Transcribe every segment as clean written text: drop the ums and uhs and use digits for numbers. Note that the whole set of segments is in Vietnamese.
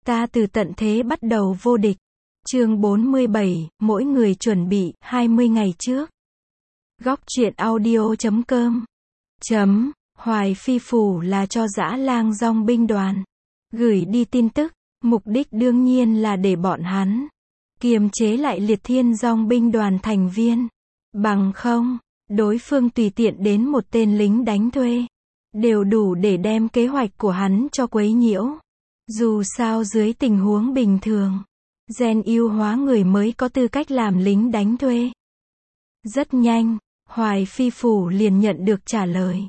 Ta từ tận thế bắt đầu vô địch. Chương 47, mỗi người chuẩn bị 20 ngày trước. Góc truyện audio.com. Hoài Phi Phủ là cho Dã Lang Dong binh đoàn gửi đi tin tức, mục đích đương nhiên là để bọn hắn kiềm chế lại Liệt Thiên Dong binh đoàn thành viên. Bằng không, đối phương tùy tiện đến một tên lính đánh thuê, đều đủ để đem kế hoạch của hắn cho quấy nhiễu. Dù sao dưới tình huống bình thường, gen yêu hóa người mới có tư cách làm lính đánh thuê. Rất nhanh, Hoài Phi Phủ liền nhận được trả lời.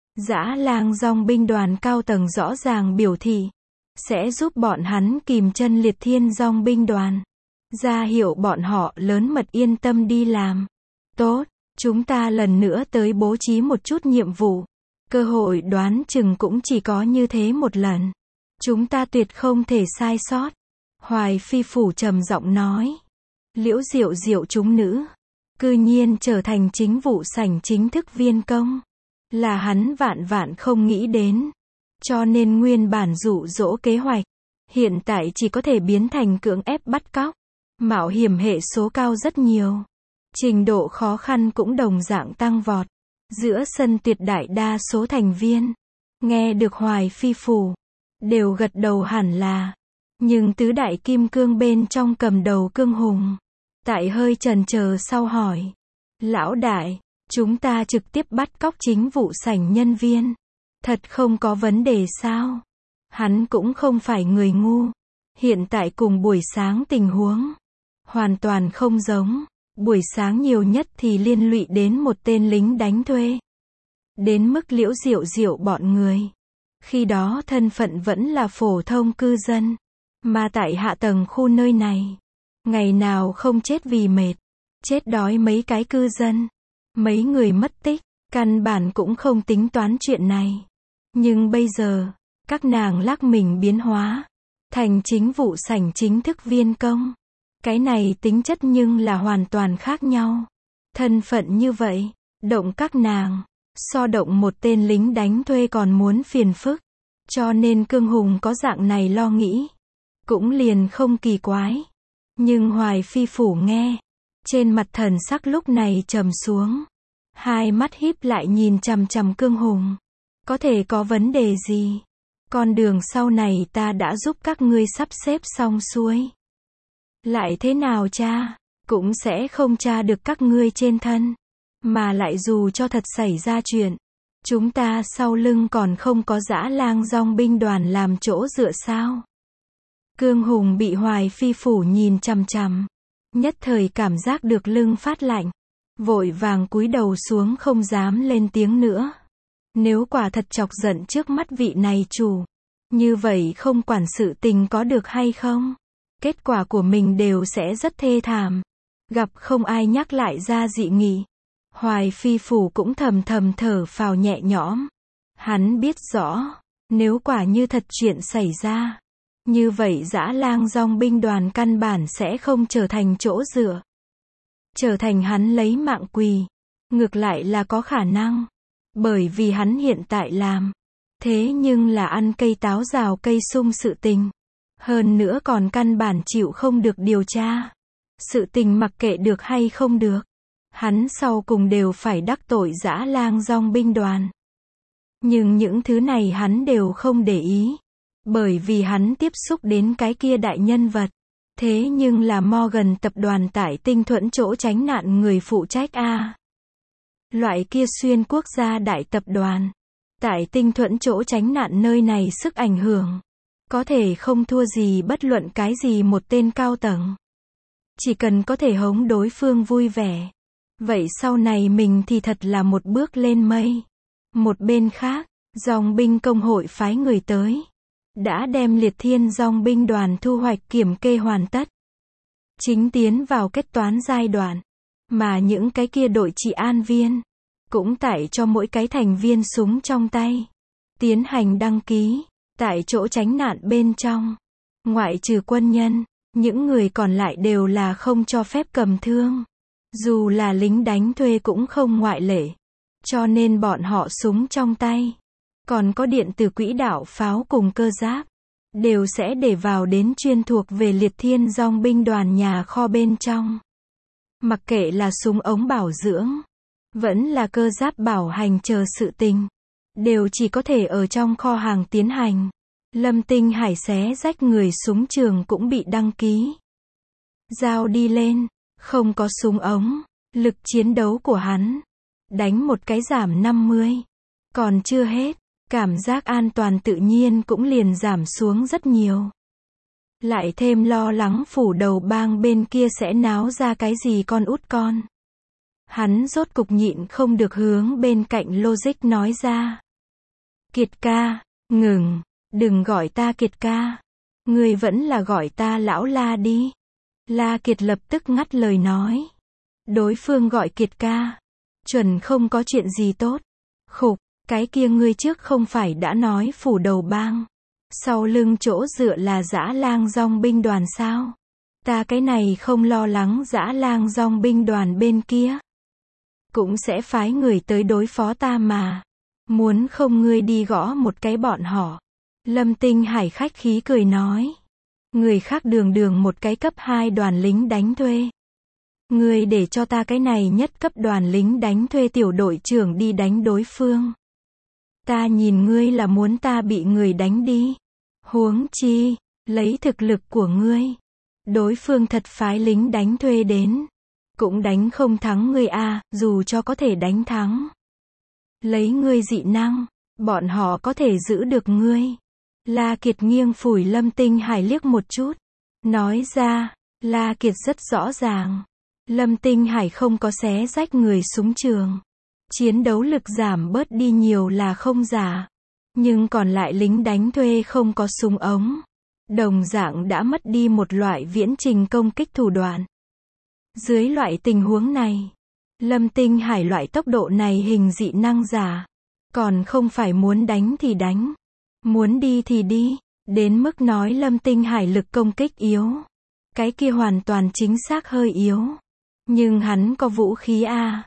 Dã Lang Dong binh đoàn cao tầng rõ ràng biểu thị sẽ giúp bọn hắn kìm chân Liệt Thiên Dong binh đoàn, ra hiệu bọn họ lớn mật yên tâm đi làm. Tốt, chúng ta lần nữa tới bố trí một chút nhiệm vụ. Cơ hội đoán chừng cũng chỉ có như thế một lần. Chúng ta tuyệt không thể sai sót. Hoài Phi Phủ trầm giọng nói. Liễu Diệu Diệu chúng nữ cư nhiên trở thành chính vụ sảnh chính thức viên công, là hắn vạn vạn không nghĩ đến. Cho nên nguyên bản dụ dỗ kế hoạch, hiện tại chỉ có thể biến thành cưỡng ép bắt cóc. Mạo hiểm hệ số cao rất nhiều. Trình độ khó khăn cũng đồng dạng tăng vọt. Giữa sân tuyệt đại đa số thành viên nghe được Hoài Phi Phủ đều gật đầu hẳn là. Nhưng tứ đại kim cương bên trong cầm đầu Cương Hùng tại hơi chần chờ sau hỏi. Lão đại, chúng ta trực tiếp bắt cóc chính vụ sảnh nhân viên, thật không có vấn đề sao? Hắn cũng không phải người ngu. Hiện tại cùng buổi sáng tình huống hoàn toàn không giống. Buổi sáng nhiều nhất thì liên lụy đến một tên lính đánh thuê. Đến mức Liễu Diệu Diệu bọn người, khi đó thân phận vẫn là phổ thông cư dân. Mà tại hạ tầng khu nơi này, ngày nào không chết vì mệt, chết đói mấy cái cư dân. Mấy người mất tích, căn bản cũng không tính toán chuyện này. Nhưng bây giờ, các nàng lắc mình biến hóa, thành chính vụ sảnh chính thức viên công. Cái này tính chất nhưng là hoàn toàn khác nhau. Thân phận như vậy, động các nàng, so động một tên lính đánh thuê còn muốn phiền phức. Cho nên Cương Hùng có dạng này lo nghĩ, cũng liền không kỳ quái. Nhưng Hoài Phi Phủ nghe, trên mặt thần sắc lúc này trầm xuống. Hai mắt híp lại nhìn chằm chằm Cương Hùng. Có thể có vấn đề gì? Con đường sau này ta đã giúp các ngươi sắp xếp xong xuôi. Lại thế nào cha, cũng sẽ không tra được các ngươi trên thân. Mà lại dù cho thật xảy ra chuyện, chúng ta sau lưng còn không có Dã Lang Dong binh đoàn làm chỗ dựa sao? Cương Hùng bị Hoài Phi Phủ nhìn chằm chằm, nhất thời cảm giác được lưng phát lạnh, vội vàng cúi đầu xuống không dám lên tiếng nữa. Nếu quả thật chọc giận trước mắt vị này chủ, như vậy không quản sự tình có được hay không, kết quả của mình đều sẽ rất thê thảm. Gặp không ai nhắc lại ra dị nghị, Hoài Phi Phủ cũng thầm thầm thở phào nhẹ nhõm. Hắn biết rõ, nếu quả như thật chuyện xảy ra, như vậy Dã Lang Dong binh đoàn căn bản sẽ không trở thành chỗ dựa, trở thành hắn lấy mạng quỳ. Ngược lại là có khả năng, bởi vì hắn hiện tại làm, thế nhưng là ăn cây táo rào cây sung sự tình. Hơn nữa còn căn bản chịu không được điều tra. Sự tình mặc kệ được hay không được, hắn sau cùng đều phải đắc tội Dã Lang Dong binh đoàn. Nhưng những thứ này hắn đều không để ý, bởi vì hắn tiếp xúc đến cái kia đại nhân vật. Thế nhưng là Morgan tập đoàn tại Tinh Thuẫn chỗ tránh nạn người phụ trách a. Loại kia xuyên quốc gia đại tập đoàn, tại Tinh Thuẫn chỗ tránh nạn nơi này sức ảnh hưởng có thể không thua gì bất luận cái gì một tên cao tầng. Chỉ cần có thể hống đối phương vui vẻ, vậy sau này mình thì thật là một bước lên mây. Một bên khác, Dong binh công hội phái người tới, đã đem Liệt Thiên Dong binh đoàn thu hoạch kiểm kê hoàn tất, chính tiến vào kết toán giai đoạn. Mà những cái kia đội trị an viên cũng tải cho mỗi cái thành viên súng trong tay, tiến hành đăng ký. Tại chỗ tránh nạn bên trong, ngoại trừ quân nhân, những người còn lại đều là không cho phép cầm thương. Dù là lính đánh thuê cũng không ngoại lệ. Cho nên bọn họ súng trong tay, còn có điện từ quỹ đạo pháo cùng cơ giáp, đều sẽ để vào đến chuyên thuộc về Liệt Thiên Dong binh đoàn nhà kho bên trong. Mặc kệ là súng ống bảo dưỡng, vẫn là cơ giáp bảo hành chờ sự tình, đều chỉ có thể ở trong kho hàng tiến hành. Lâm Tinh Hải xé rách người súng trường cũng bị đăng ký. Giao đi lên, không có súng ống, lực chiến đấu của hắn, đánh một cái giảm 50. Còn chưa hết, cảm giác an toàn tự nhiên cũng liền giảm xuống rất nhiều. Lại thêm lo lắng phủ đầu bang bên kia sẽ náo ra cái gì con út con. Hắn rốt cục nhịn không được hướng bên cạnh Logic nói ra. Kiệt ca, ngừng, đừng gọi ta Kiệt ca. Ngươi vẫn là gọi ta lão La đi. La Kiệt lập tức ngắt lời nói. Đối phương gọi Kiệt ca. Chuẩn không có chuyện gì tốt. Khục, cái kia ngươi trước không phải đã nói phủ đầu bang. Sau lưng chỗ dựa là Dã Lang Dong binh đoàn sao? Ta cái này không lo lắng Dã Lang Dong binh đoàn bên kia. Cũng sẽ phái người tới đối phó ta mà. Muốn không ngươi đi gõ một cái bọn họ. Lâm Tinh Hải khách khí cười nói. Người khác đường đường một cái cấp 2 đoàn lính đánh thuê. Ngươi để cho ta cái này nhất cấp đoàn lính đánh thuê tiểu đội trưởng đi đánh đối phương. Ta nhìn ngươi là muốn ta bị người đánh đi. Huống chi, lấy thực lực của ngươi. Đối phương thật phái lính đánh thuê đến. Cũng đánh không thắng ngươi a, dù cho có thể đánh thắng. Lấy ngươi dị năng, bọn họ có thể giữ được ngươi. La Kiệt nghiêng phủi Lâm Tinh Hải liếc một chút. Nói ra, La Kiệt rất rõ ràng. Lâm Tinh Hải không có xé rách người súng trường. Chiến đấu lực giảm bớt đi nhiều là không giả. Nhưng còn lại lính đánh thuê không có súng ống. Đồng dạng đã mất đi một loại viễn trình công kích thủ đoạn. Dưới loại tình huống này, Lâm Tinh Hải loại tốc độ này hình dị năng giả. Còn không phải muốn đánh thì đánh. Muốn đi thì đi. Đến mức nói Lâm Tinh Hải lực công kích yếu. Cái kia hoàn toàn chính xác hơi yếu. Nhưng hắn có vũ khí a.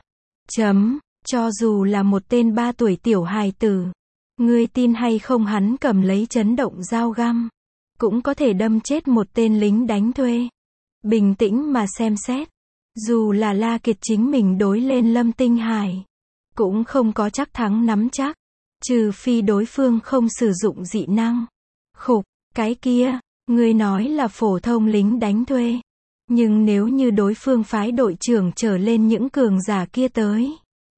Cho dù là một tên 3 tuổi tiểu hài tử. Ngươi tin hay không hắn cầm lấy chấn động dao găm. Cũng có thể đâm chết một tên lính đánh thuê. Bình tĩnh mà xem xét. Dù là La Kiệt chính mình đối lên Lâm Tinh Hải. Cũng không có chắc thắng nắm chắc. Trừ phi đối phương không sử dụng dị năng. Khục, cái kia, ngươi nói là phổ thông lính đánh thuê. Nhưng nếu như đối phương phái đội trưởng trở lên những cường giả kia tới.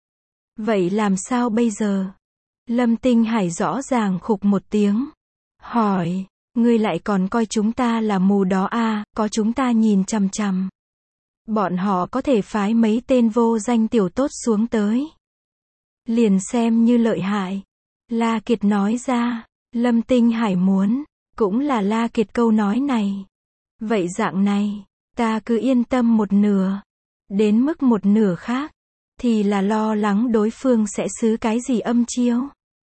Vậy làm sao bây giờ? Lâm Tinh Hải rõ ràng khục một tiếng. Hỏi, ngươi lại còn coi chúng ta là mù đó à, có chúng ta nhìn chằm chằm. Bọn họ có thể phái mấy tên vô danh tiểu tốt xuống tới. Liền xem như lợi hại. La Kiệt nói ra, Lâm Tinh Hải muốn, cũng là La Kiệt câu nói này. Vậy dạng này, ta cứ yên tâm một nửa. Đến mức một nửa khác, thì là lo lắng đối phương sẽ xứ cái gì âm chiêu.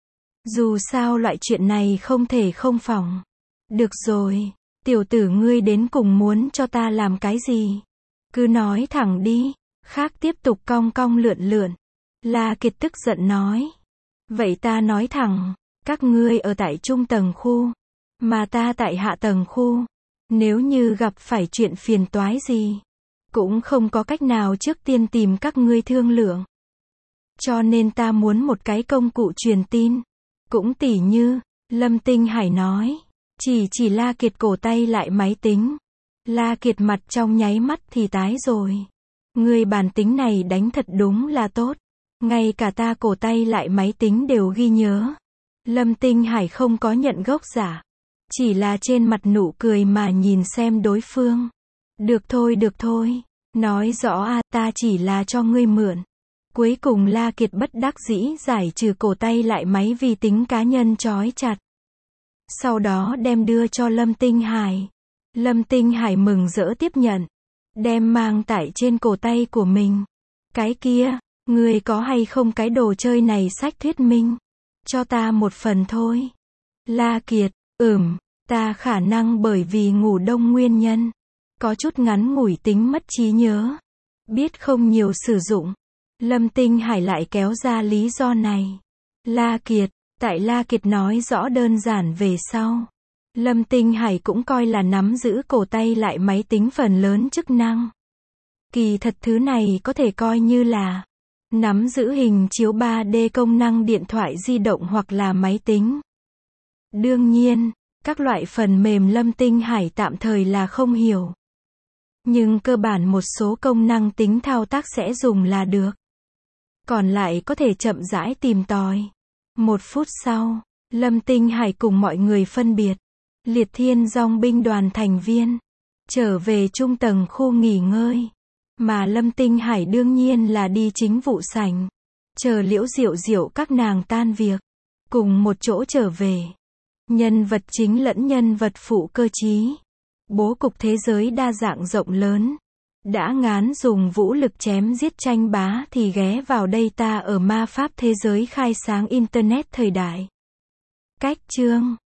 Dù sao loại chuyện này không thể không phòng. Được rồi, tiểu tử ngươi đến cùng muốn cho ta làm cái gì? Cứ nói thẳng đi, khác tiếp tục cong cong lượn lượn. La Kiệt tức giận nói. Vậy ta nói thẳng, các ngươi ở tại trung tầng khu, mà ta tại hạ tầng khu. Nếu như gặp phải chuyện phiền toái gì, cũng không có cách nào trước tiên tìm các ngươi thương lượng. Cho nên ta muốn một cái công cụ truyền tin. Cũng tỉ như, Lâm Tinh Hải nói, chỉ La Kiệt cổ tay lại máy tính. La Kiệt mặt trong nháy mắt thì tái rồi. Người bản tính này đánh thật đúng là tốt. Ngay cả ta cổ tay lại máy tính đều ghi nhớ. Lâm Tinh Hải không có nhận gốc giả. Chỉ là trên mặt nụ cười mà nhìn xem đối phương. Được thôi. Nói rõ à, ta chỉ là cho ngươi mượn. Cuối cùng La Kiệt bất đắc dĩ giải trừ cổ tay lại máy vi tính cá nhân trói chặt. Sau đó đem đưa cho Lâm Tinh Hải. Lâm Tinh Hải mừng rỡ tiếp nhận. Đem mang tại trên cổ tay của mình. Cái kia, ngươi có hay không cái đồ chơi này sách thuyết minh? Cho ta một phần thôi. La Kiệt, ta khả năng bởi vì ngủ đông nguyên nhân. Có chút ngắn ngủi tính mất trí nhớ. Biết không nhiều sử dụng. Lâm Tinh Hải lại kéo ra lý do này. La Kiệt, tại La Kiệt nói rõ đơn giản về sau. Lâm Tinh Hải cũng coi là nắm giữ cổ tay lại máy tính phần lớn chức năng. Kỳ thật thứ này có thể coi như là nắm giữ hình chiếu 3D công năng điện thoại di động hoặc là máy tính. Đương nhiên, các loại phần mềm Lâm Tinh Hải tạm thời là không hiểu. Nhưng cơ bản một số công năng tính thao tác sẽ dùng là được. Còn lại có thể chậm rãi tìm tòi. 1 phút sau, Lâm Tinh Hải cùng mọi người phân biệt. Liệt Thiên Dòng binh đoàn thành viên trở về trung tầng khu nghỉ ngơi. Mà Lâm Tinh Hải đương nhiên là đi chính vụ sảnh. Chờ Liễu Diệu Diệu các nàng tan việc. Cùng một chỗ trở về. Nhân vật chính lẫn nhân vật phụ cơ trí. Bố cục thế giới đa dạng rộng lớn. Đã ngán dùng vũ lực chém giết tranh bá thì ghé vào đây ta ở ma pháp thế giới khai sáng Internet thời đại. Cách chương